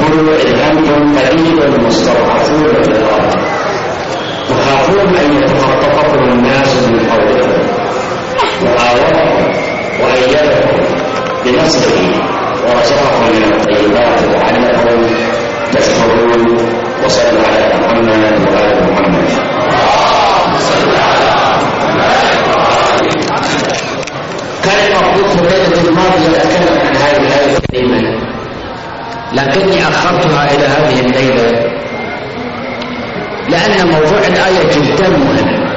يقول إذ أنتم قليل مستضعفون في الأرض تخافون أن يتخطفكم الناس من حولكم وآواكم وأيدكم بنصره ورزقكم من الطيبات لعلكم تشكرون. وصلوا على محمد وآل محمد. كان المفروض في الليلة الماضية أتكلم عن هذه الآية الكريمة، لكني أخرتها إلى هذه الليلة لأن موضوع الآية جدا مهم.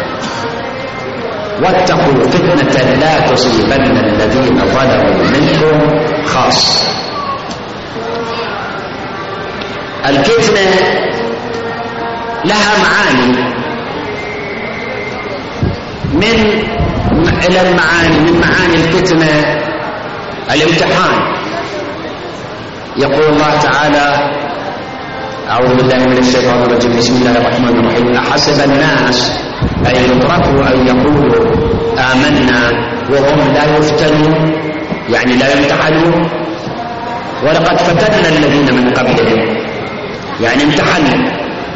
واتقوا فتنة لا تصيبن الذين ظلموا منكم خاصة. الفتنة لها معاني من معاني الفتنة الامتحان. يقول الله تعالى: أعوذ بالله من الشيطان الرجيم، بسم الله الرحمن الرحيم: أحسب الناس أن يتركوا أن يقولوا آمنا وهم لا يفتنون، يعني لا يمتحنون. ولقد فتنا الذين من قبلهم، يعني امتحنا.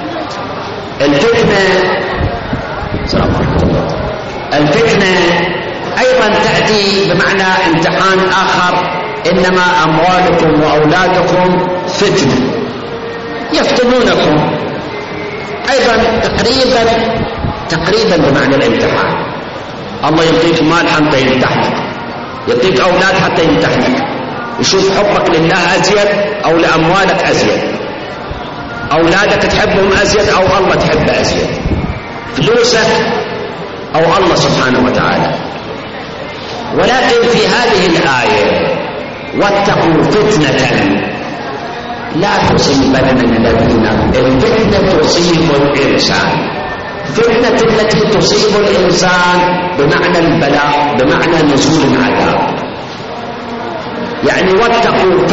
الفتنة أيضا تأتي بمعنى امتحان آخر: إنما أموالكم وأولادكم فتنة، يفتنونكم. أيضا تقريبا بمعنى الامتحان. الله يعطيك مال حتى يمتحنك، يعطيك أولاد حتى يمتحنك، يشوف حبك لله أزيد أو لأموالك أزيد، أولادك تحبهم أزيد أو الله تحبه أزيد، فلوسك أو الله سبحانه وتعالى. ولكن في هذه الآية: واتقوا فتنة لا تصيبن الذين. الفتنة تصيب الإنسان، فتنة التي تصيب الإنسان بمعنى البلاء، بمعنى نزول العذاب. يعني واتقوا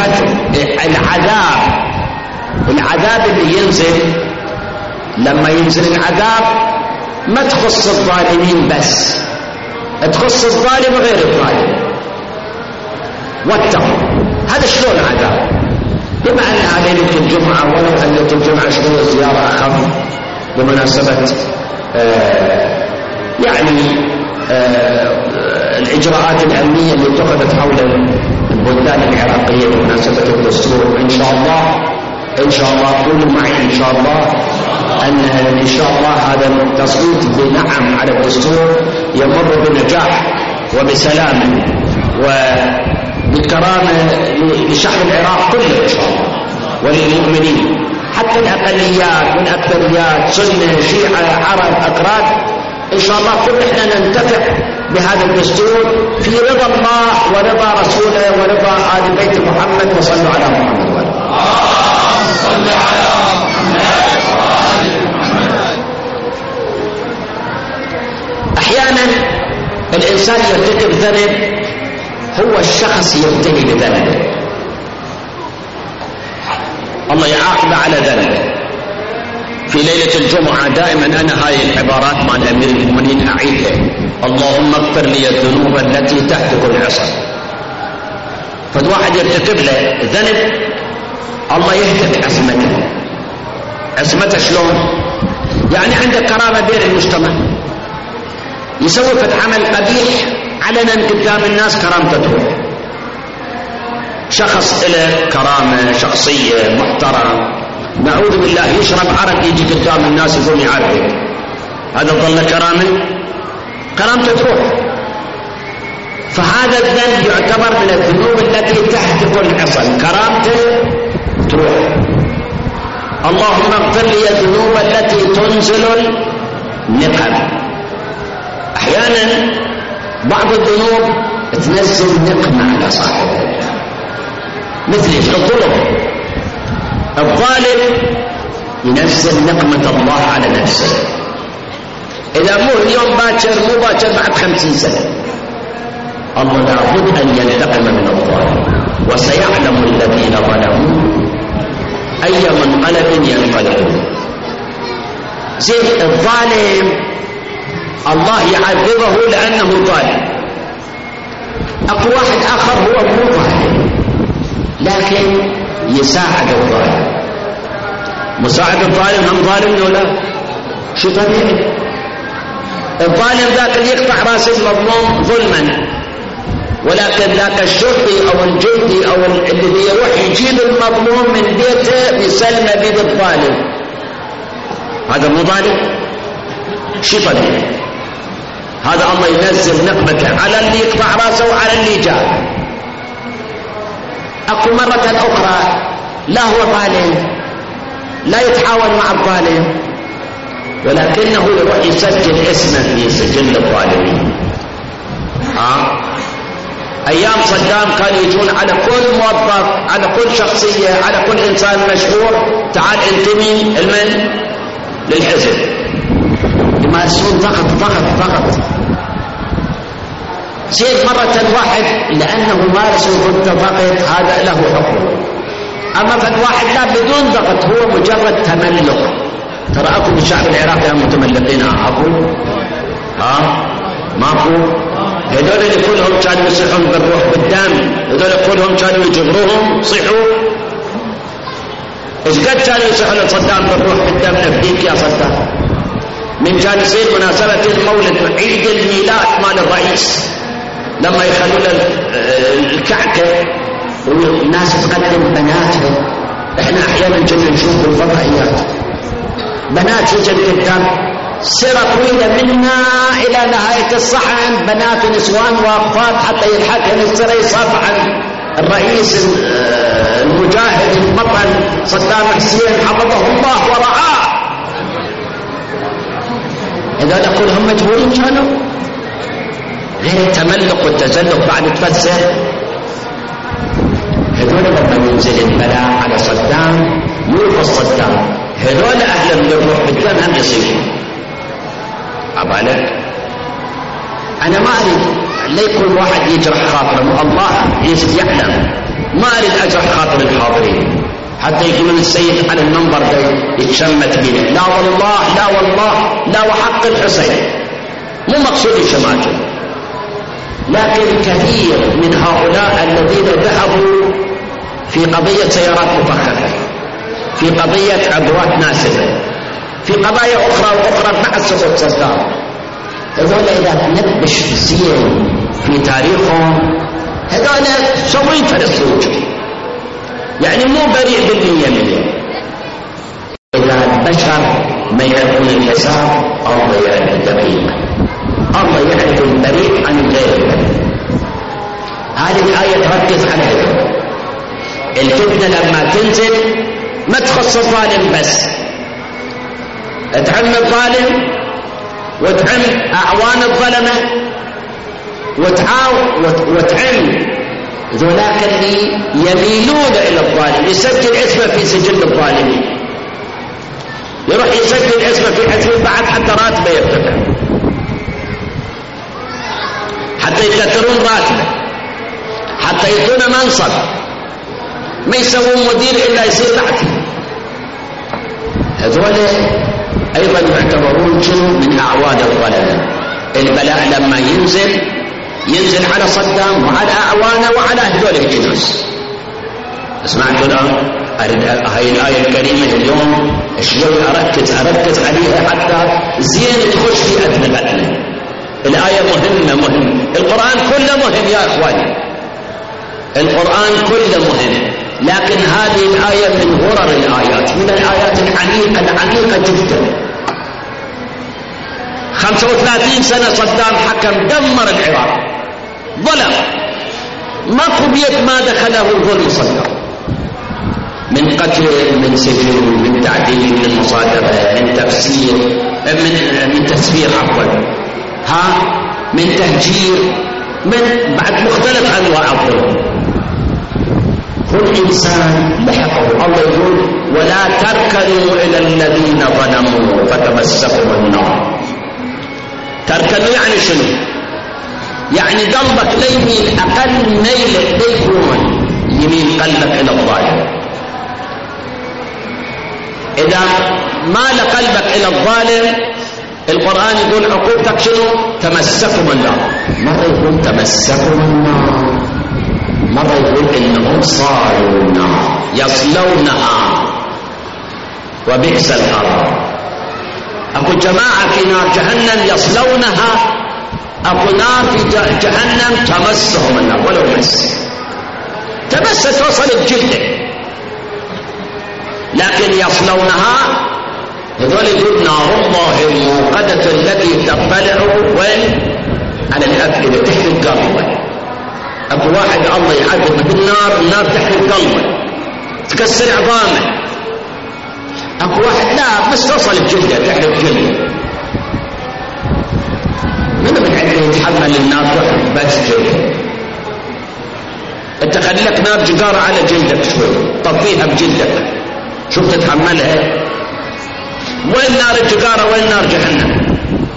العذاب اللي ينزل. لما ينزل العذاب ما تخص الظالمين بس، تخص الظالم وغير الظالم. واتقوا، هذا شلون عذاب؟ بما أنها ليلة الجمعة، ولو ليلة الجمعة شوية زيارة أخف بمناسبة الإجراءات الأمنية اللي اتخذت حول البلدان العراقية بمناسبة الدستور. إن شاء الله قولوا معي إن شاء الله أن شاء الله هذا التصويت بنعم على الدستور يمر بنجاح وبسلام وبكرامة لشعب العراق كله إن شاء الله وللمؤمنين، حتى الأقليات والأكثريات، سنة شيعة عرب أكراد. إن شاء الله كل إحنا ننتفع بهذا الدستور في رضا الله ورضا رسوله ورضا آل بيت محمد. وصلوا على محمد صل على محمد وآل محمد. أحيانا الإنسان يرتكب ذنب، هو الشخص ينتهي بذنبه، الله يعاقب على ذنبه. في ليلة الجمعة دائما أنا هاي العبارات مع أمير المؤمنين أعيدها: اللهم اغفر لي الذنوب التي تهتك العصر. فالواحد يرتكب له ذنب، الله يهتك عصمته شلون؟ يعني عنده كرامة بين المجتمع، يسوي فتح عمل قبيح علنا قدام الناس، كرامته تروح. شخص له كرامة شخصية محترم، نعوذ بالله يشرب عرق يجي قدام الناس يقول يعرق، هذا ظل كرامته تروح. فهذا الذنب يعتبر من الذنوب التي تهتك العصر، كرامته تروح. اللهم اغفر لي الذنوب التي تنزل النقم. احيانا بعض الذنوب تنزل نقمة على صاحبها، مثل الظالم ينزل نقمة الله على نفسه. إذا مو اليوم باكر، مو باكر بعد 50 سنة، الله لابد أن ينتقم من الظالم. وسيعلم الذين ظلموا أي منقلب ينقلبون. زين الظالم الله يعذبه لأنه ظالم. أقوى واحد آخر هو مو ظالم لكن يساعد الظالم. مساعد الظالم هم ظالم ولا شو طبيعي. الظالم ذاك اللي يقطع راس المظلوم ظلما، ولكن ذاك الشرطي او الجندي او اللي يروح يجيب المظلوم من بيته بيسلمه بيد الظالم، هذا مو ظالم؟ شو طبيعي. هذا الله ينزل نقمته على اللي يقطع راسه وعلى اللي جاب. اكو مرة اخرى لا هو ظالم، لا يتعاون مع الظالم، ولكنه يروح يسجل اسمه في سجل الظالمين. ايام صدام كانوا يجون على كل موظف، على كل شخصية، على كل انسان مشهور، تعال انتمي لمن؟ للحزب. يمارسون ضغط. زين مرة واحد لانه مارسوا ضد ضغط هذا له حكم، اما فد واحد لا بدون ضغط هو مجرد تملق. ترى اكو بالشعب العراقي هم متملقين، اكو ماكو. هذول اللي كلهم كانوا يصيحون بالروح بالدم، هذول كلهم كانوا يجبروهم صيحوا. ايش قد كانوا يصيحون لصدام بالروح بالدم نفديك يا صدام. من كان يصير مناسبة المولد عيد الميلاد مال الرئيس لما يخلون الكعكة والناس تقدم بناتها. احنا احيانا كنا نشوف الفضائيات بنات يجن قدام سيرة طويلة منا الى نهاية الصحن، بنات ونسوان واقفات حتى يلحقن السيرة يصافح عن الرئيس المجاهد البطل صدام حسين حفظه الله ورعاه. هذول كلهم مجبورين كانوا، غير التملق والتزلق بعد تفسر. هذول لما ينزل البلاء على صدام يوقف صدام، هذول اهل الروح بالدم هم يصيبون. عبالك انا ما اريد ليكون واحد يجرح خاطره، الله يعلم، ما اريد اجرح خاطر الحاضرين حتى يقولون السيد على المنبر ده يتشمت بنا. لا والله لا والله لا، وحق الحسين مو مقصود الشماتة، لكن كثير من هؤلاء الذين ذهبوا في قضية سيارات مفخخة، في قضية عبوات ناسفة، في قضايا أخرى وأخرى مع سقوط صدام، هذول إذا نبش زين في تاريخهم هذول سوين فلسطين، يعني مو بريء بالمية. إذا البشر ما يعرفون الحساب الله يعرف الدقيقة، الله يعرف البريء عن غيره. هذه الآية تركز على هذا. الفتنة لما تنزل ما تخص الظالم بس، تعم الظالم وتعم أعوان الظلمة وتعم ذولاك اللي يميلون إلى الظالم. يسجل اسمه في سجل الظالمين، يروح يسجل اسمه في حزب بعد حتى راتبه يرتفع، حتى يكثرون راتبه، حتى يكون منصب، ما يسوون مدير إلا يصير تحته. هذول أيضا يعتبرون شنو من أعوان الظلمة. البلاء لما ينزل على صدام وعلى أعوانه وعلى هذول الجنس. سمعتوا الآن هاي الآية الكريمة اليوم شوي أركز عليها حتى زين تخش في أدنى. الآية مهمة. القرآن كله مهم يا إخواني، القرآن كله مهم، لكن هذه الآية من غرر الآيات، من الآيات العميقة جدا. 35 سنة صدام حكم، دمر العراق، ظلم، ماكو بيت ما دخله الظلم صدام، من قتل، من سجن، من تعديل، من مصادرة، من تفسير، من تسفير عفوا، من تهجير، من بعد مختلف أنواع الظلم. كل إنسان لحقه. الله يقول ولا تركنوا إلى الذين ظلموا فتمسكوا النار. تركنوا يعني شنو؟ يعني قلبك ليمين، أقل ميل ليكون يمين قلبك إلى الظالم. إذا مال قلبك إلى الظالم القرآن يقول عقوبتك شنو؟ تمسكوا النار. مرة يقول تمسكوا النار، مرة يقول إنهم صاروا النار يصلونها. وبئس القرار. أكو جماعة في نار جهنم يصلونها، أكو نار في جهنم تمسهم النار ولو تمس توصل الجلد، لكن يصلونها هذول يقول نار الله الموقدة التي تطلع وين على الأفئدة تحت القلب. أكو واحد الله يعذب بالنار، النار تحت القلب تكسر عظامه. أكو واحد لا بس توصل الجلدة تحت الجلد. من عنده يتحمل النار بس جلدة؟ انت خلي لك نار جدار على جلدك شوي، طفيها بجلدك شوف تتحملها. وين نار الجدارة وين نار جهنم؟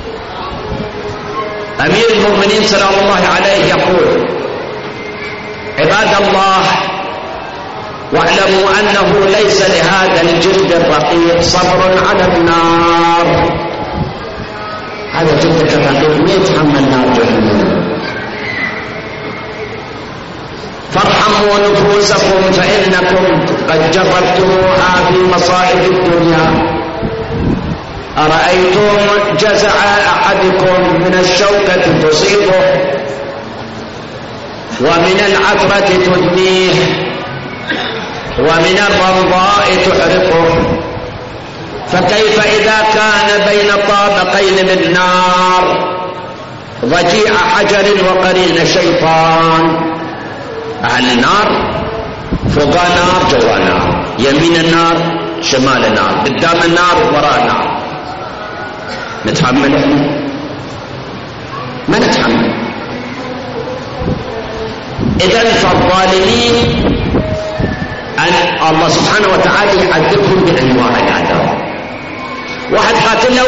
أمير المؤمنين سلام الله عليه يقول: عباد الله واعلموا أنه ليس لهذا الجلد الرقيق صبر على النار. هذا جلدك الرقيق ما يتحمل نار جهنم. فارحموا نفوسكم فإنكم قد جربتموها في مصائب الدنيا. أرأيتم جزع أحدكم من الشوكة تصيبه ومن العثرة تدنيه ومن الرمضاء تحرقه، فكيف إذا كان بين طابقين من نار ضجيع حجر وقرين شيطان؟ أهل النار فوق نار جوا نار، يمين النار شمال النار، قدام النار وراء النار. نتحمل؟ ما نتحمل. إذن فالظالمين أن الله سبحانه وتعالى يعذبهم بأنواع العذاب. واحد قاتل له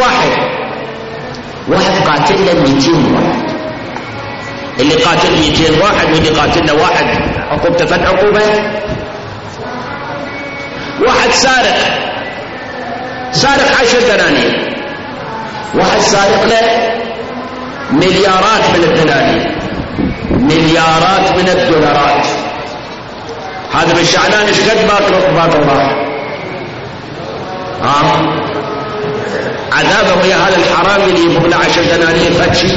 واحد قاتل له 200 واحد. اللي قاتل 200 واحد واللي قاتل له واحد عقوبته فد عقوبة. واحد سارق 10 دنانير، واحد سارق له مليارات من الدنانير، مليارات من الدولارات. هذا بالشعلان ايش قد باقي الله؟ عذابه ويا هذا الحرام اللي يبغى له 10 دنانير فتشي.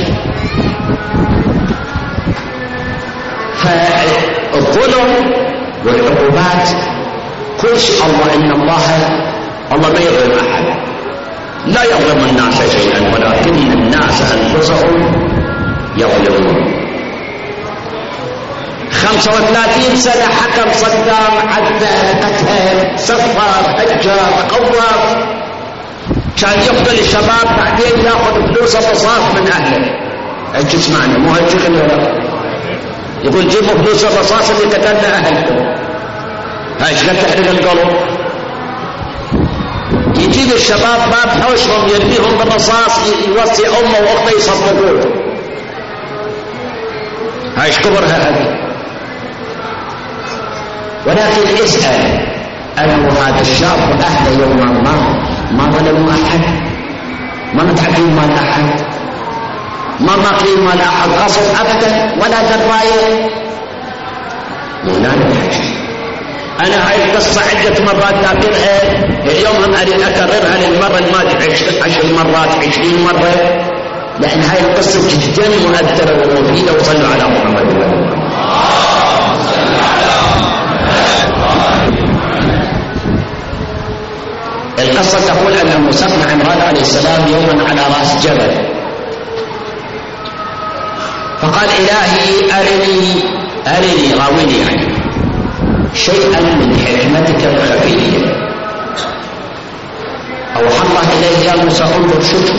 فالظلم والعقوبات كل شيء الله الله ما يظلم احد، لا يظلم الناس شيئا ولكن الناس انفسهم يظلمون. 35 سنة حكم صدام، عذب، قتل، سفر، هجر، قوّف، كان يقتل الشباب بعدين ياخذ فلوس الرصاص من اهله. ايش تسمعنا؟ مو هالشغل ولا يقول جيبوا فلوس الرصاص اللي قتلنا اهلكم. هاي ايش قد تحرق القلب؟ يجيب الشباب باب حوشهم يرميهم بالرصاص، يوصي امه واخته يصدقوه. هاي ايش كبرها هذه؟ ولكن اسال انه هذا الشاب واهله يوم ما ظلموا احد، ما متعدين مال احد، ما ماكلين مال احد غصب ابدا ولا درايه. مولانا انا هاي القصه عده مرات ذاكرها، اليوم هم اريد اكررها للمره الماضيه 10 مرات 20 مره، لان هاي القصه جدا مؤثره ومفيده. وصلوا على محمد. القصة تقول أن موسى بن عمران عليه السلام يوما على رأس جبل، فقال: إلهي أرني راوني يعني شيئا من حكمتك الخفية. أوحى الله إليه: يا موسى انظر شوف.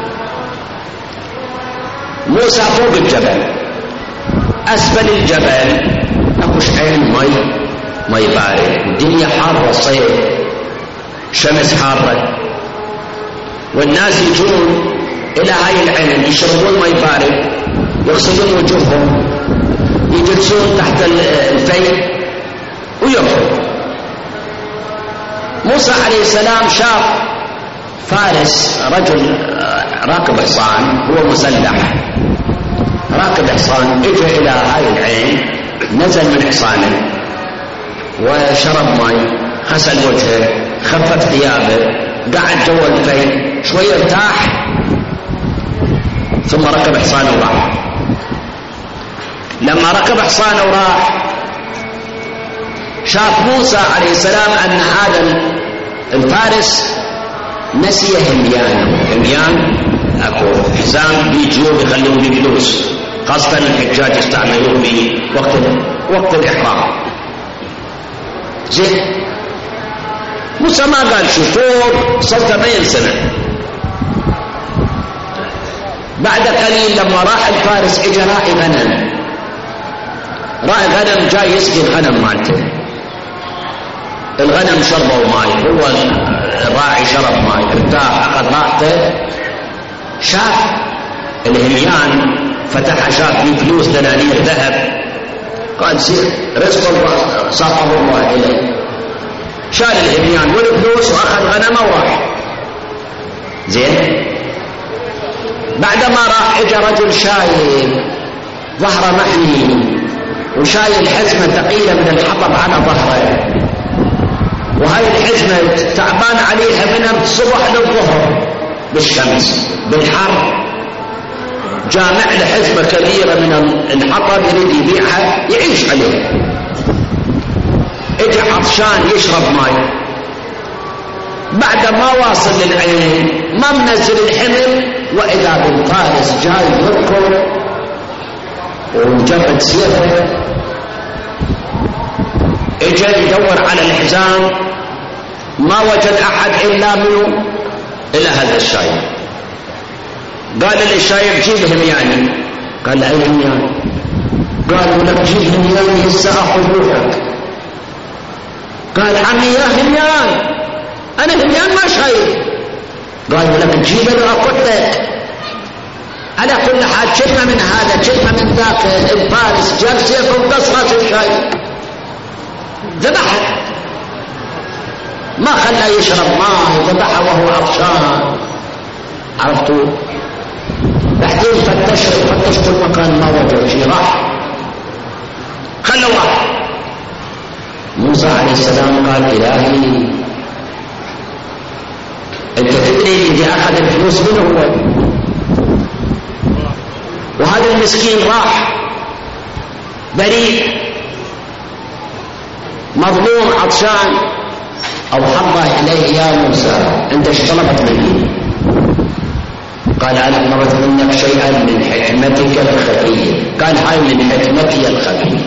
موسى فوق الجبل، أسفل الجبل أكوش عين مي بارد، والدنيا حارة، الصيف، شمس حارة، والناس يجون إلى هاي العين يشربون مي بارد، يغسلون وجوههم، يجلسون تحت الفيل ويرقدون. موسى عليه السلام شاف فارس، رجل راكب حصان، هو مسلح راكب حصان، اجى إلى هاي العين، نزل من حصانه وشرب مي، غسل وجهه، خفف ثيابه، قعد جوا الفي شوية ارتاح، ثم ركب حصانه وراح. لما ركب حصانه وراح شاف موسى عليه السلام أن هذا الفارس نسي هميان أكو حزام بيجيوب يخلون بيه فلوس، خاصة الحجاج يستعملون به وقت الإحرام. زين موسى ما قال شو، فوق صرت 40 سنة. بعد قليل لما راح الفارس اجى راعي غنم جاي يسقي الغنم مالته. الغنم شربوا ماي، هو الراعي شرب ماي، ارتاح اخذ راحته. شاف الهميان فتح، شاف فيه فلوس دنانير ذهب، قال سير رزق ساقه الله اليه. شال الهميان والفلوس واخذ غنمه وراح. زين بعدما راح اجى رجل شايل ظهره محمي وشايل حزمه ثقيله من الحطب على ظهره، وهاي الحزمه تعبان عليها من الصبح للظهر بالشمس بالحر. جامع له حزمه كبيره من الحطب يريد يبيعها يعيش عليها. اجى عطشان يشرب ماي، بعد ما واصل للعين ما منزل الحمل واذا بالفارس جاي يركض ومجرد سيفه. اجى يدور على الحزام ما وجد احد الا منه الا هذا الشايب. قال للشايب جيب همياني. قال اي هميان؟ قال لك جيب همياني هسه اخذ روحك. قال عمي يا هميان انا هميان ما شايف. قال لك تجيب له اقول لك. على كل حال كلمه من هذا كلمه من ذاك، الفارس جاب سيفه وقص راس الشايب ذبحه، ما خلى يشرب ماء، ذبحه وهو عطشان. عرفتوا؟ بعدين فتشت المكان ما وجد شيء، راح خلوا راح. موسى عليه السلام قال إلهي أنت تدري اللي أخذ الفلوس منه هو، وهذا المسكين راح بريء مظلوم عطشان. أو حضه إليه يا موسى أنت ايش طلبت مني؟ قال أنا طلبت منك شيئا من حكمتك الخفية. قال هاي من حكمتي الخفية.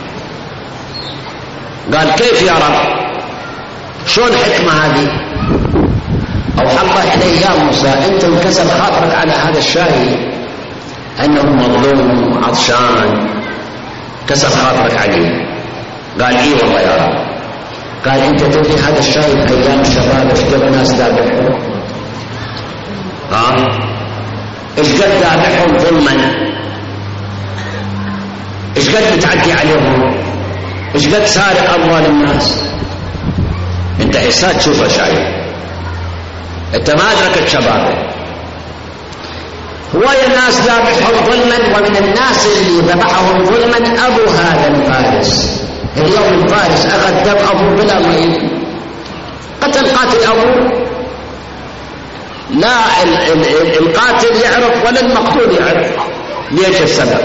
قال كيف يا رب؟ شو الحكمة هذه؟ أو حضه إليه يا موسى أنت انكسر خاطرك على هذا الشاهد أنه مظلوم عطشان، كسر خاطرك عليه. قال إيه والله يا رب. قال أنت تدري هذا الشايب أيام الشباب إيش قد ناس ذابحهم؟ إيش قد ذابحهم ظلما؟ إيش قد متعدي عليهم؟ إيش قد سارق أموال الناس؟ أنت هسه تشوفه شايب، أنت ما أدركت شبابه. هواية الناس ذابحهم ظلما، ومن الناس اللي ذبحهم ظلما أبو هذا الفارس. اليوم الفارس أخذ دم أبوه بلا ما قاتل أبوه. لا القاتل يعرف ولا المقتول يعرف ليش السبب.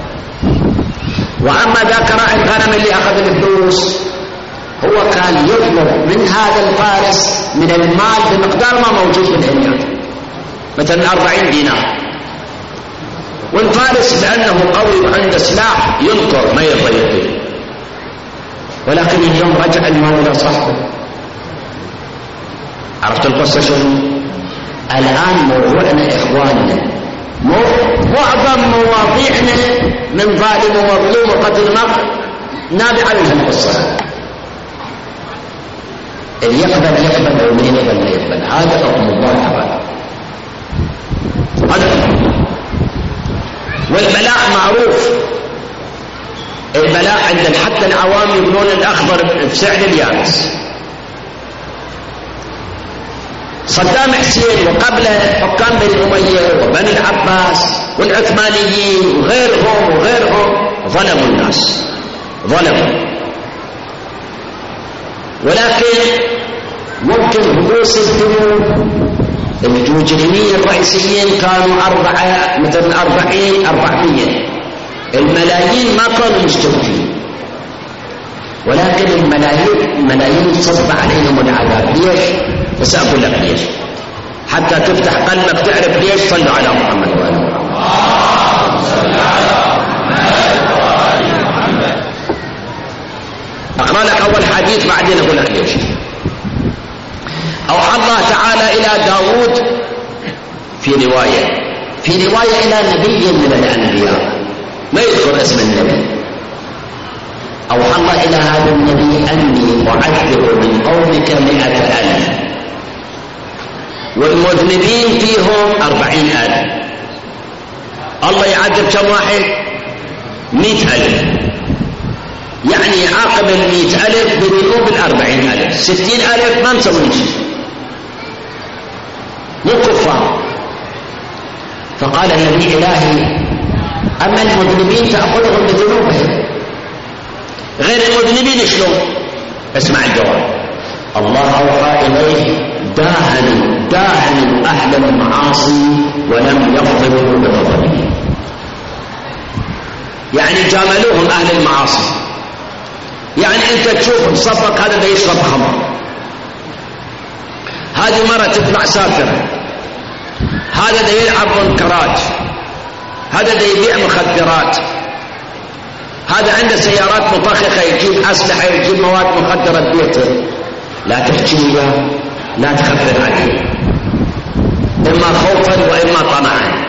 وأما ذاك راعي الغنم اللي أخذ الفلوس هو كان يطلب من هذا الفارس من المال بمقدار ما موجود في الهميان، مثلا 40 دينار. والفارس لأنه قوي وعنده سلاح ينكر ما يرضى يعطيه. ولكن اليوم رجع المال إلى صاحبه. عرفت القصة شنو؟ الآن موضوعنا إخواننا معظم مواضيعنا من ظالم ومظلوم وقتل نابع عنها القصة. اللي يقبل ومن يقبل ما يقبل، هذا حكم الله تعالى. هذا حكم الله. والبلاء معروف، البلاء عند حتى العوام يقولون الأخضر بسعر اليابس. صدام حسين وقبله حكام بني أمية وبني العباس والعثمانيين وغيرهم ظلموا الناس، ظلموا. ولكن ممكن رؤوس الذنوب المجرمين الرئيسيين كانوا 400 الملايين ما كانوا مشتركين، ولكن الملايين صب عليهم العذاب. ليش؟ بس أقول لك ليش حتى تفتح قلبك تعرف ليش. صلوا على محمد وآل محمد. صل على محمد. أقرأ لك أول حديث بعدين أقول لك ليش. أوحى الله تعالى إلى داود في رواية إلى نبي من الأنبياء ما يذكر اسم النبي. أوحى الله إلى هذا النبي أني أعذب من قومك 100,000 والمذنبين فيهم 40,000. الله يعذب كم واحد؟ 100,000. يعني يعاقب 100,000 بذنوب 40,000. 60,000 ما مسوين شيء، مو كفار. فقال النبي إلهي أما المذنبين تأخذهم بذنوبهم، غير المذنبين شلون؟ اسمع الجواب. الله أوحى إليه داهنوا أهل المعاصي ولم يغضبوا بغضبه. يعني جاملوهم أهل المعاصي. يعني أنت تشوف صفك هذا ده يشرب خمر، هذه مرة تطلع سافرة، هذا ده يلعب منكرات، هذا ده يبيع مخدرات، هذا عنده سيارات مفخخة يجيب أسلحة يجيب مواد مخدرة ببيته. لا تحكي له، لا تخبر عليه، إما خوفا وإما طمعا.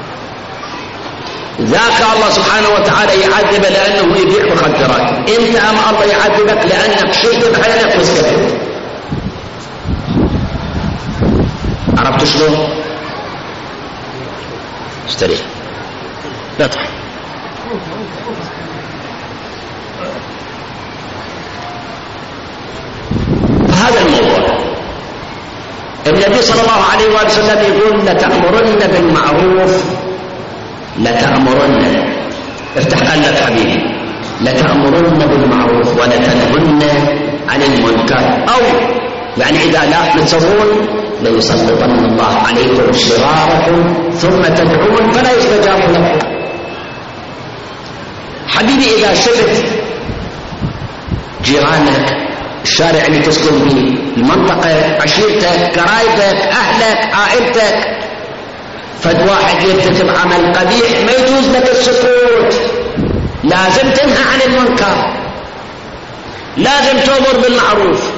ذاك الله سبحانه وتعالى يعذب لأنه يبيع مخدرات، أنت أما الله يعذبك لأنك شلت بعينك وسكتت. عرفت شلون؟ استريح لا تخاف. هذا الموضوع النبي صلى الله عليه وآله وسلم يقول لتأمرن بالمعروف، لتأمرن، افتح قلبك حبيبي، لتأمرن بالمعروف ولتنهن عن المنكر، أو يعني إذا لا تسوون ليسلطن الله عليكم شراركم ثم تدعون فلا يستجاب لكم. حبيبي إذا شفت جيرانك، الشارع اللي تسكن فيه، المنطقة، عشيرتك، قرايبك، أهلك، عائلتك، فد واحد يرتكب عمل قبيح ما يجوز لك السكوت، لازم تنهى عن المنكر، لازم تأمر بالمعروف.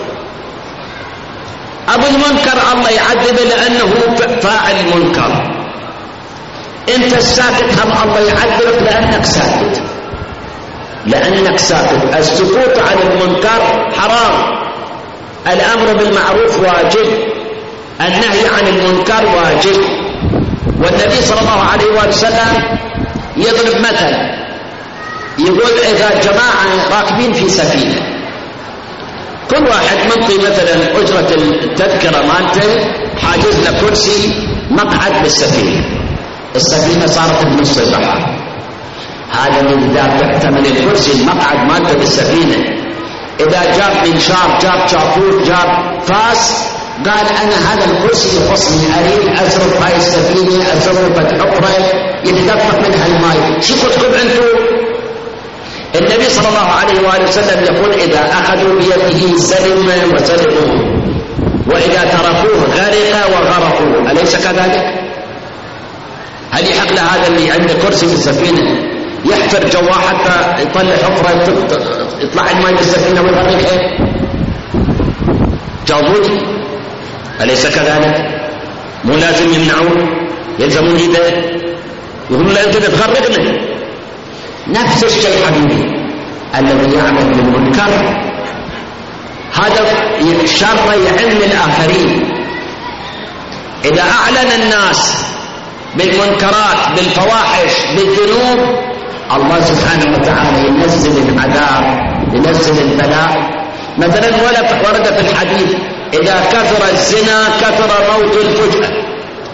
أبو المنكر الله يعذبه لأنه فاعل المنكر، أنت الساكت هم الله يعذبك لأنك ساكت، لأنك ساكت. السكوت عن المنكر حرام، الأمر بالمعروف واجب، النهي عن المنكر واجب. والنبي صلى الله عليه وآله وسلم يضرب مثل، يقول إذا جماعة راكبين في سفينة، كل واحد منطي مثلا أجرة التذكرة مالته، حاجز له كرسي مقعد بالسفينة، السفينة صارت بنص البحر، هذا من إذا تعتمد الكرسي المقعد مالته بالسفينة، إذا جاب منشار جاب شاطور جاب فاس، قال أنا هذا الكرسي يخصني، أريد أزرق هاي السفينة، أزرق حفرة يتدفق منها الماء، شو كتكم أنتم؟ النبي صلى الله عليه وآله وسلم يقول إذا أخذوا بيده سلم وسلموا، وإذا تركوه غرق وغرقوا، أليس كذلك؟ هل يحق لهذا اللي عنده كرسي في السفينة يحفر جواه حتى يطلع حفرة يطلع الماء بالسفينة ويغرقها؟ جاوبوني، أليس كذلك؟ مو لازم يمنعون، يلزمون إيده، يقولون لا أنت تغرقنا. نفس الشيء حبيبي، الذي يعمل بالمنكر هذا شر يعم الآخرين. إذا أعلن الناس بالمنكرات بالفواحش بالذنوب، الله سبحانه وتعالى ينزل العذاب، ينزل البلاء. مثلا ورد في الحديث إذا كثر الزنا كثر موت الفجأة.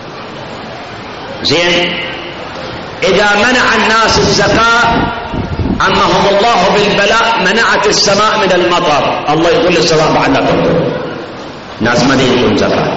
زين، إذا منع الناس الزكاة عمهم الله بالبلاء، منعت السماء من المطر، الله يقول للسماء بعد لا تمطر. ناس ما يدون زكاة.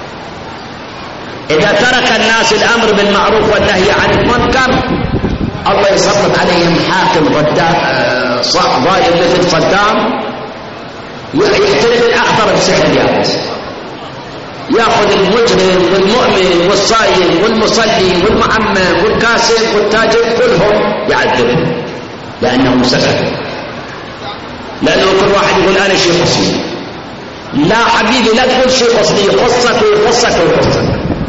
إذا ترك الناس الأمر بالمعروف والنهي عن المنكر الله يسلط عليهم حاكم ضائع مثل صدام يحترق الأخضر بسحر اليابس، يأخذ المجرم والمؤمن والصائم والمصلي والمعمم والكاسب والتاجر كلهم يعذبهم لأنهم سكتوا، لأنه كل واحد يقول أنا شيء يخصني. لا حبيبي، لا تقول شيء يخصني، يخصك ويخصك ويخصك.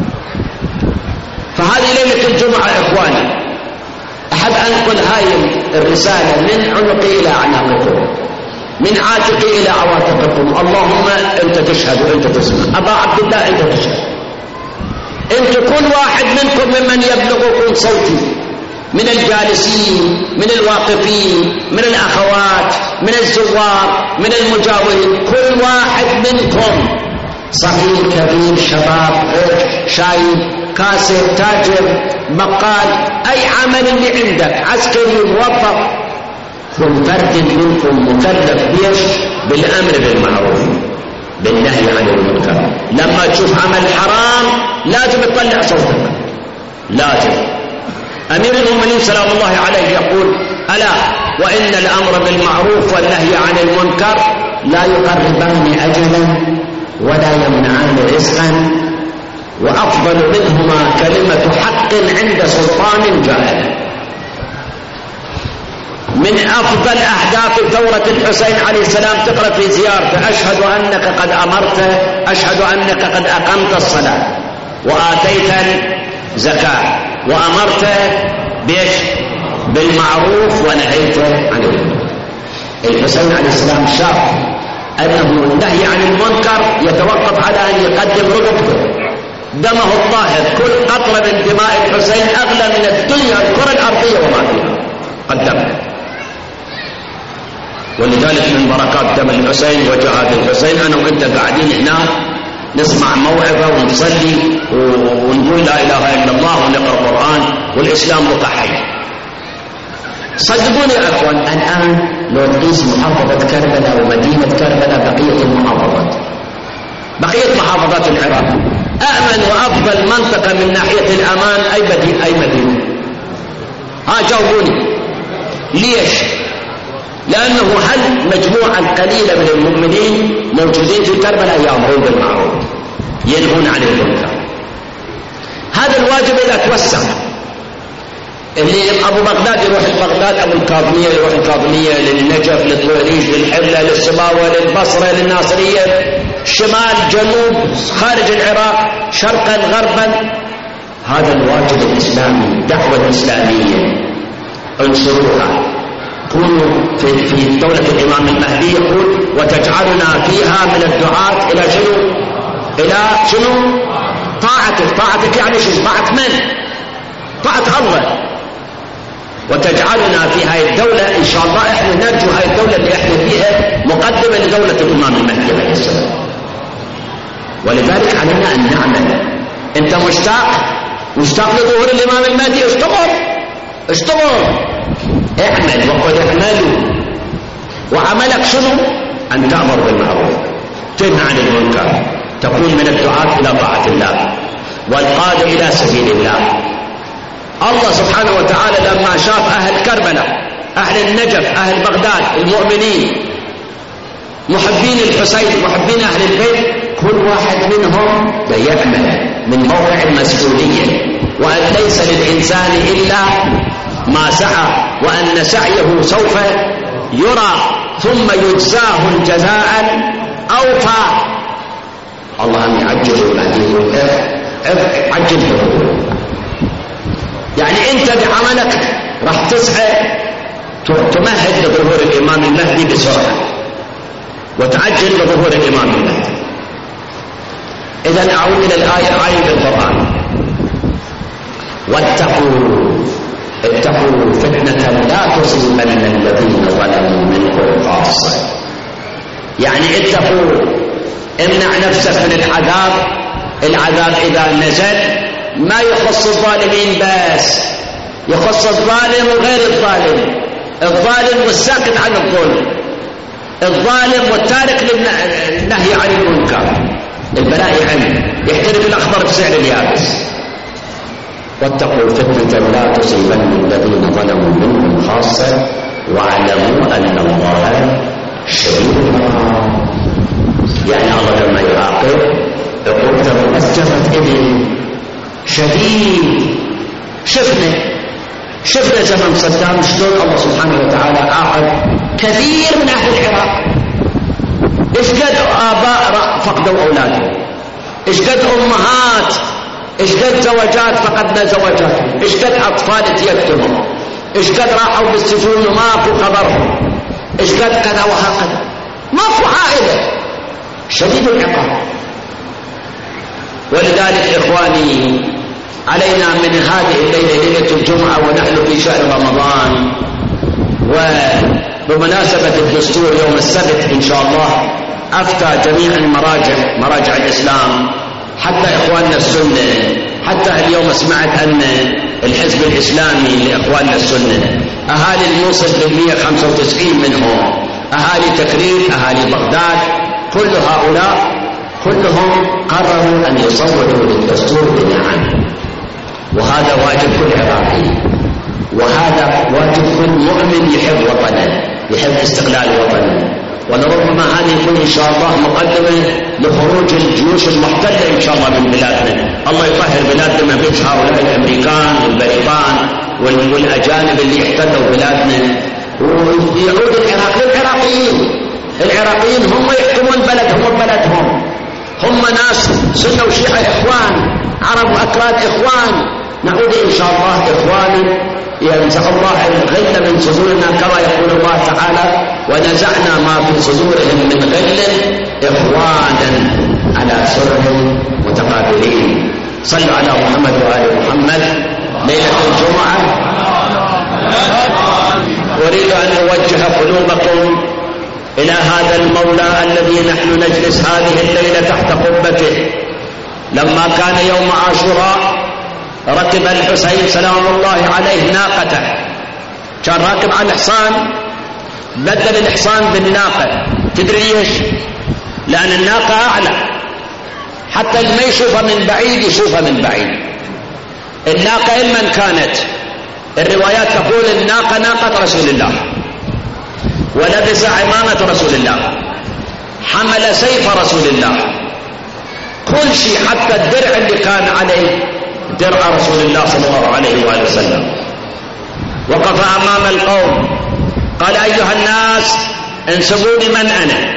فهذه ليلة الجمعة إخواني أحب أنقل هاي الرسالة من عنقي إلى أعناقكم، من عاتقي إلى عواتقكم. اللهم أنت تشهد وأنت تسمع، أبا عبد الله أنت تشهد، أنت كل واحد منكم ممن يبلغكم صوتي، من الجالسين، من الواقفين، من الأخوات، من الزوار، من المجاورين، كل واحد منكم صغير كبير شباب شايب كاسب تاجر بقال، أي عمل اللي عندك عسكري موظف، كل فرد منكم مكلف بيش بالأمر بالمعروف بالنهي عن المنكر. لما تشوف عمل حرام لازم تطلع صوتك، لازم. أمير المؤمنين سلام الله عليه يقول: ألا وإن الأمر بالمعروف والنهي عن المنكر لا يقربان أجلا ولا يمنعان رزقا، وأفضل منهما كلمة حق عند سلطان جاهل. من أفضل أهداف ثورة الحسين عليه السلام تقرأ في زيارته: أشهد أنك قد أمرت، أشهد أنك قد أقمت الصلاة وآتيت زكاة وأمرت بيش بالمعروف ونهيت عن المنكر. الحسين عليه السلام شاف أنه النهي عن المنكر يتوقف على أن يقدم رغبته، دمه الطاهر، كل قطرة من دماء الحسين أغلى من الدنيا الكرة الأرضية وما فيها قدمها. ولذلك من بركات دم الحسين وجهاد الحسين أنا وأنت قاعدين هنا نسمع موعظة ونصلي ونقول لا إله إلا الله ونقرأ القرآن والإسلام بقى حي. صدقوني يا أخوان، الآن لو تقيس محافظة كربلاء ومدينة كربلاء بقية محافظات العراق، أأمن وأفضل منطقة من ناحية الأمان أي مدينة؟ جاوبوني ليش؟ لأنه هل مجموعة قليلة من المؤمنين موجودين في كربلاء يأمرون بالمعروف ينهون عن المنكر. هذا الواجب إذا توسع، اللي أبو بغداد يروح لبغداد، أبو الكاظمية يروح الكاظمية، للنجف، للطويليش، للحلة، للسباوة، للبصرة، للناصرية، شمال جنوب خارج العراق شرقا غربا. هذا الواجب الإسلامي، الدعوة الإسلامية انصروها. كونوا في دولة الإمام المهدي يقول: وتجعلنا فيها من الدعاة إلى شنو؟ إلى شنو؟ طاعتك يعني شنو؟ طاعة من؟ طاعة الله. وتجعلنا في هاي الدولة إن شاء الله، إحنا نرجو هاي الدولة اللي إحنا فيها مقدمة لدولة الإمام المهدي عليه السلام. ولذلك علينا أن نعمل. أنت مشتاق لظهور الإمام المهدي، اشتغل اعمل، وقد اعملوا. وعملك شنو؟ أن تأمر بالمعروف تنهى عن المنكر، تكون من الدعاة إلى طاعة الله والقادة إلى سبيل الله. الله سبحانه وتعالى لما شاف أهل كربلاء، أهل النجف، أهل بغداد، المؤمنين محبين الحسين، محبين أهل البيت، كل واحد منهم يعمل من موقع المسؤولية، وأن ليس للإنسان إلا ما سعى، وأن سعيه سوف يرى ثم يجزاه الجزاء أوفى. الله أن يعجل المهدي، عجل يعني أنت بعملك راح تسعى تمهد لظهور الإمام المهدي بسرعة وتعجل لظهور الإمام المهدي. إذن أعود إلى الآية، آية القرآن: اتقوا فتنة لا تصيبن الذين ظلموا منكم خاصة. يعني اتقوا، امنع نفسك من العذاب إذا نزل ما يخص الظالمين بس، يخص الظالم وغير الظالم، الظالم والساكت عن الظلم، الظالم والتارك للنهي عن المنكر، البلاء يعم، يحترق الأخضر بسعر اليابس. واتقوا فتنة لا تصيبن الذين ظلموا منهم خاصة واعلموا أن الله شديد العقاب. يعني الله لما يعاقب عقوبته مؤثرة إليه شديد. شفنا زمن صدام شلون الله سبحانه وتعالى عاقب كثير من أهل العراق. إيش قد آباء فقدوا أولادهم، إيش قد أمهات، إيش قد زوجات فقدنا زوجاتهم، إيش قد أطفال تيتموا، إيش قد راحوا بالسجون وماكو خبرهم، إيش قد كذا وهكذا. ماكو عائلة، شديد العقاب. ولذلك إخواني علينا من هذه الليلة ليلة الجمعة ونحن في شهر رمضان، وبمناسبة الدستور يوم السبت إن شاء الله أفتى جميع مراجع الإسلام، حتى إخواننا السنة. حتى اليوم سمعت أن الحزب الإسلامي لإخواننا السنة أهالي الموصل ب195 منهم، أهالي تكرير، أهالي بغداد، كل هؤلاء كلهم قرروا أن يصوتوا للدستور بنعم. وهذا واجب كل عراقي، وهذا واجب كل مؤمن يحب وطنه، يحب استقلال وطنه. ولربما هذه يكون إن شاء الله مقدمة لخروج الجيوش المحتلة إن شاء الله من بلادنا. الله يطهر بلادنا من بيت هؤلاء الأمريكان والبريطان والأجانب اللي احتلوا بلادنا، ويعود العراق للعراقيين. العراقيين هم يحكمون بلدهم وبلدهم، هم ناس سنة وشيعة إخوان، عرب وأكراد إخوان. نعود إن شاء الله إخوانا، ينزع الله الغل من صدورنا كما يقول الله تعالى: ونزعنا ما في صدورهم من غل إخوانا على سرر متقابلين. صلوا على محمد وآل محمد. ليلة الجمعة أريد أن أوجه قلوبكم إلى هذا المولى الذي نحن نجلس هذه الليلة تحت قبته. لما كان يوم عاشوراء ركب الحسين سلام الله عليه ناقته، كان راكب على الحصان، بدل الحصان بالناقة. تدري ليش؟ لأن الناقة أعلى، حتى اللي ما يشوفها من بعيد يشوفها من بعيد. الناقة إلمن كانت، الروايات تقول الناقة ناقة رسول الله، ولبس عمامة رسول الله، حمل سيف رسول الله، كل شيء، حتى الدرع اللي كان عليه درع رسول الله صلى الله عليه وآله وسلم. وقف أمام القوم قال: أيها الناس انسبوني من أنا.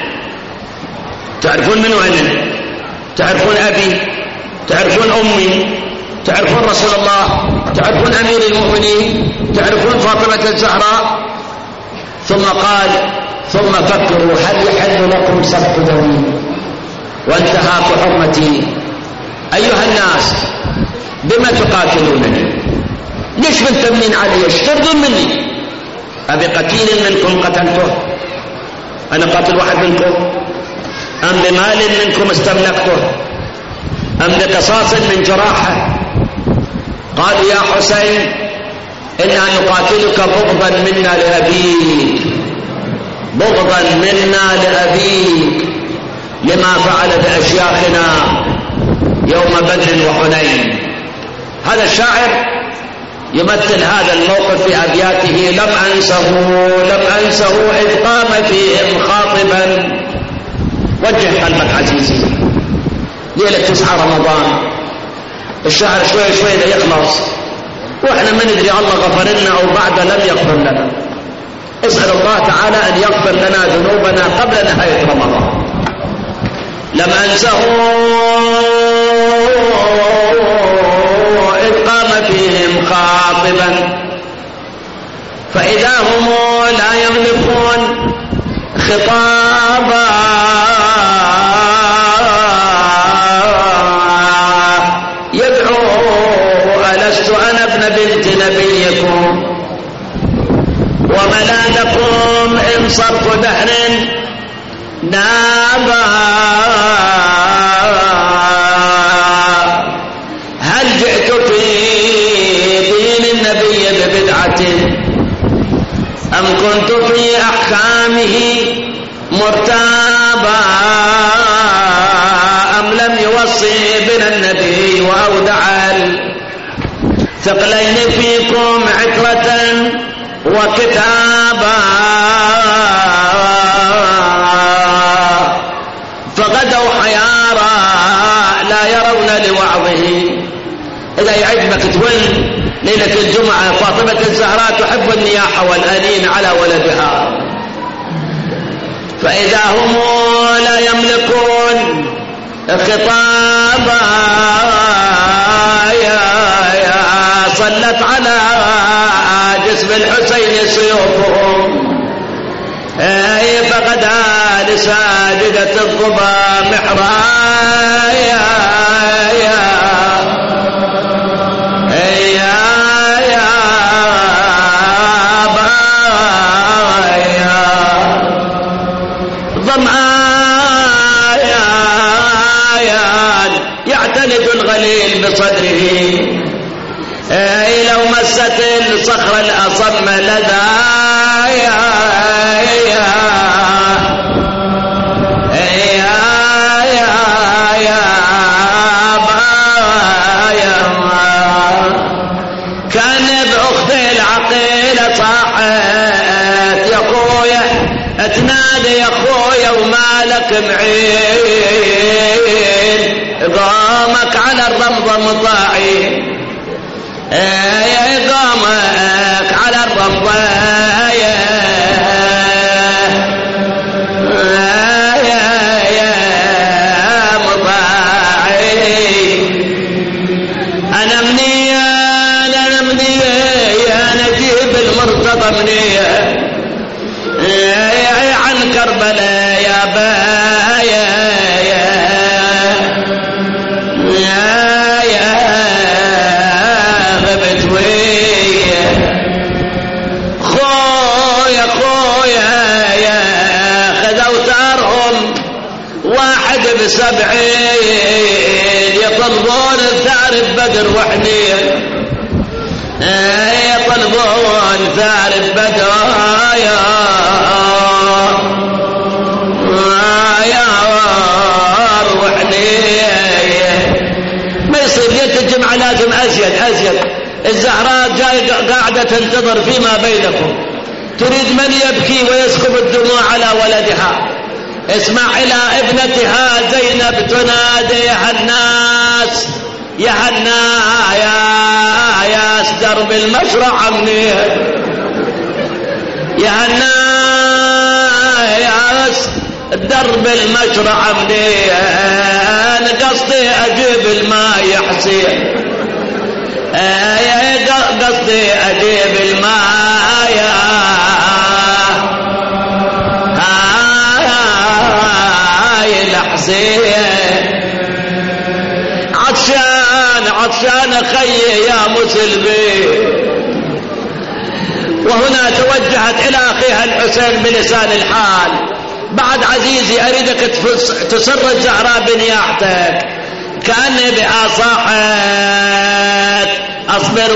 تعرفون من أنا؟ تعرفون أبي؟ تعرفون أمي؟ تعرفون رسول الله؟ تعرفون أمير المؤمنين؟ تعرفون فاطمة الزهراء؟ ثم قال: ثم فكروا هل يحل لكم سفك دمي وانتهاك حرمتي؟ أيها الناس بما تقاتلونني؟ ليش منتمين علي؟ ايش ترضون مني؟ أبي قتيل منكم قتلته؟ أنا قاتل واحد منكم؟ أم بمال منكم استملكته؟ أم بقصاص من جراحة؟ قالوا: يا حسين إنا نقاتلك بغضا منا لأبيك، بغضا منا لأبيك لما فعل بأشياخنا يوم بدر وحنين. هذا الشاعر يمثل هذا الموقف في أبياته: لم أنسه إذ قام فيهم خاطبا. وجه قلبك عزيزي، ليلة 9 رمضان، الشهر شوي شوي ده يخلص، وإحنا ما ندري الله غفر لنا أو بعد لم يغفر لنا. اسأل الله تعالى أن يغفر لنا ذنوبنا قبل نهاية رمضان. لم أنسه إذ قام فيهم خاطبا فإذا هم لا يملكون خطابا يدعو: ألست أنا ابن بنت نبيكم وملاذكم إن صرف دهر نابا؟ هل جئت في دين النبي ببدعة أم كنت في أحكامه مرتابا أم لم ثقلين فيكم عترة وكتابا فغدوا حيارى لا يرون لوعظه. إذا يعجبك تولد ليلة الجمعة فاطمة الزهراء تحب النياحة والأنين على ولدها، فإذا هم لا يملكون خطابا صلت على جسم الحسين سيوفهم فغدا لساجدة الظبا محرايا يعتلد الغليل بصدره لو مست الصخر الأصم لدايا كان بأختي العقيلة صاحت يا خويا اتنادي يا خويا ومالك معين قامك على الرمضة مطاعي قامك على الرمضة مطاعي أنا منية أنا جيب المرتضى منية عن كربلاء يا بايا غبت ويا خويا يا خذوا ثارهم 71 يطلبون الثار ببدر وحنين يطلبون ثار ببدر ما يصير ليلة الجمعة لازم أزيد. الزهراء جاي قاعدة تنتظر فيما بينكم، تريد من يبكي ويسكب الدموع على ولدها. اسمع إلى ابنتها زينب تناديها الناس يا هنايا درب المشرع منيه يا هنايا درب المشرع منيه أنا قصدي أجيب الماء يا حسين قصدي أجيب الماء يا حسين عطشان خيي يا مسلمي. وهنا توجهت إلى أخيها الحسين بلسان الحال بعد عزيزي أريدك تسر الزهراء بنياحتك كأني بها صاحت أصبر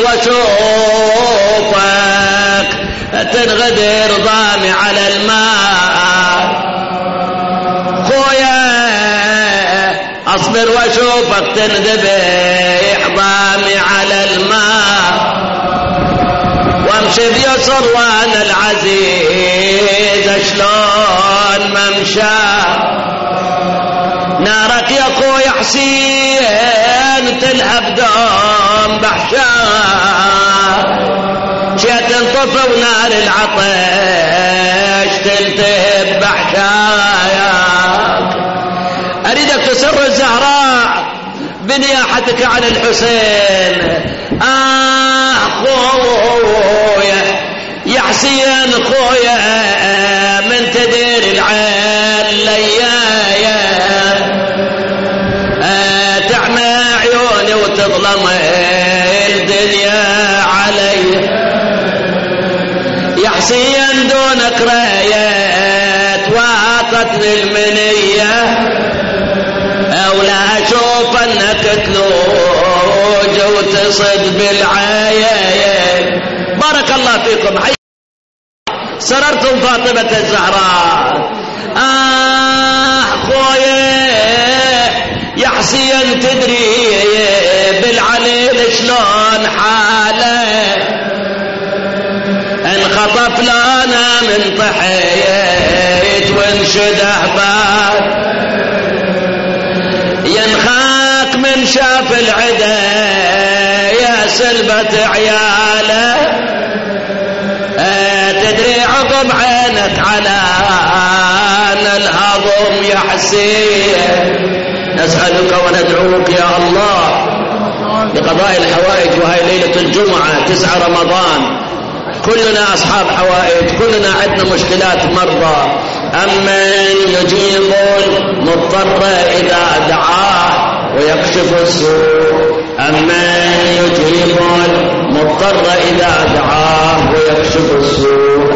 وشوفك تنغدر ضامي على الماء خويا أصبر وشوفك تنذبح ضامي على الماء وامشي بيسر وانا العزيز شلون ممشى نارك يا خويا حسين تلهب دوم بحشاك شيت انطفى ونار العطش تلتهب بحشاك. أريدك تسر الزهراء بنياحتك عن الحسين خويا يا حسين خويا من تدير العين ليايا تعمى عيوني وتظلم الدنيا علي يا حسين دونك رايات واطتني المنية أولا أشوف أنك تلوج وتصد بالعين. بارك الله فيكم سررتم فاطمة الزهراء خويا يا حسين تدري العليل شلون حاله انخطف لنا من طحيت وانشده بعد ينخاق من شاف العدا يا سلبة عياله تدري عقب عينك على الهضم يا حسين نسألك وندعوك يا الله لقضاء الحوائج وهي ليلة الجمعة 9 رمضان كلنا أصحاب حوائج كلنا عندنا مشكلات مرضى أمن يجيب المضطر إذا دعاه ويكشف السوء أمن يجيب المضطر إذا دعاه ويكشف السوء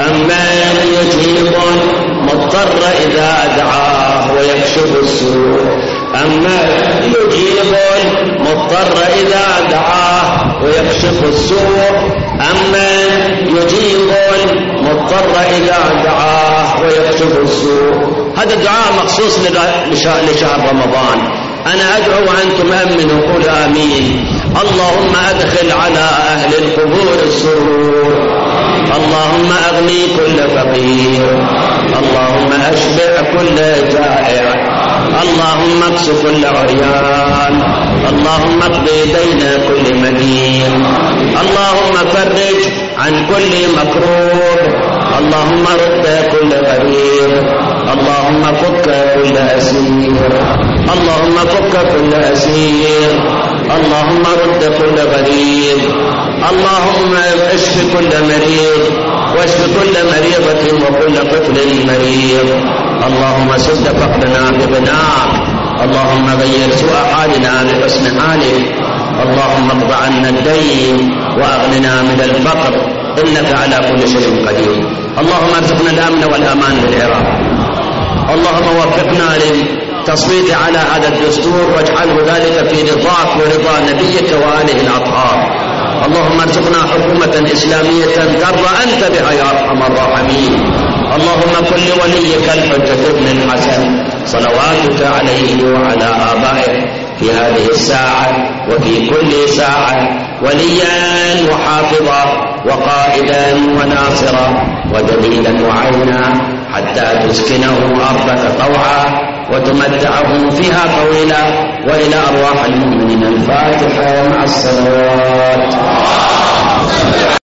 أمن يجيب المضطر إذا دعاه ويكشف السوء أمن يجيب المضطر إذا دعاه ويكشف السوء أمن يجيب المضطر إذا دعاه ويكشف السوء. هذا الدعاء مخصوص لشهر رمضان. أنا أدعو وأنتم أمنوا قولوا آمين. اللهم أدخل على أهل القبور السرور اللهم أغني كل فقير اللهم أشبع كل جائع اللهم اكس كل عريان اللهم اقضي دين كل مدين اللهم فرج عن كل مكروب اللهم رد كل غريب اللهم فك كل أسير اللهم فك كل أسير اللهم رد كل غريب اللهم اشف كل مريض واشف كل مريضة وكل طفل مريض اللهم سد فقرنا بغناك اللهم غير سوء حالنا بحسن حالك اللهم اقض عنا الدين واغننا من الفقر انك على كل شيء قدير. اللهم ارزقنا الامن والامان بالعراق اللهم وفقنا للتصويت على هذا الدستور واجعله ذلك في رضاك ورضا نبيك واله الاطهار. اللهم ارزقنا حكومة إسلامية ترضى أنت بها يا أرحم الراحمين. اللهم كن لوليك الحجة بن الحسن صلواتك عليه وعلى آبائه في هذه الساعة وفي كل ساعة وليا وحافظا وقائدا وناصرا ودليلا وعينا حتى تسكنه أرضك طوعا وتمتعهم فيها طويلا. وإلى أرواح المؤمنين الفاتحة مع الصلوات.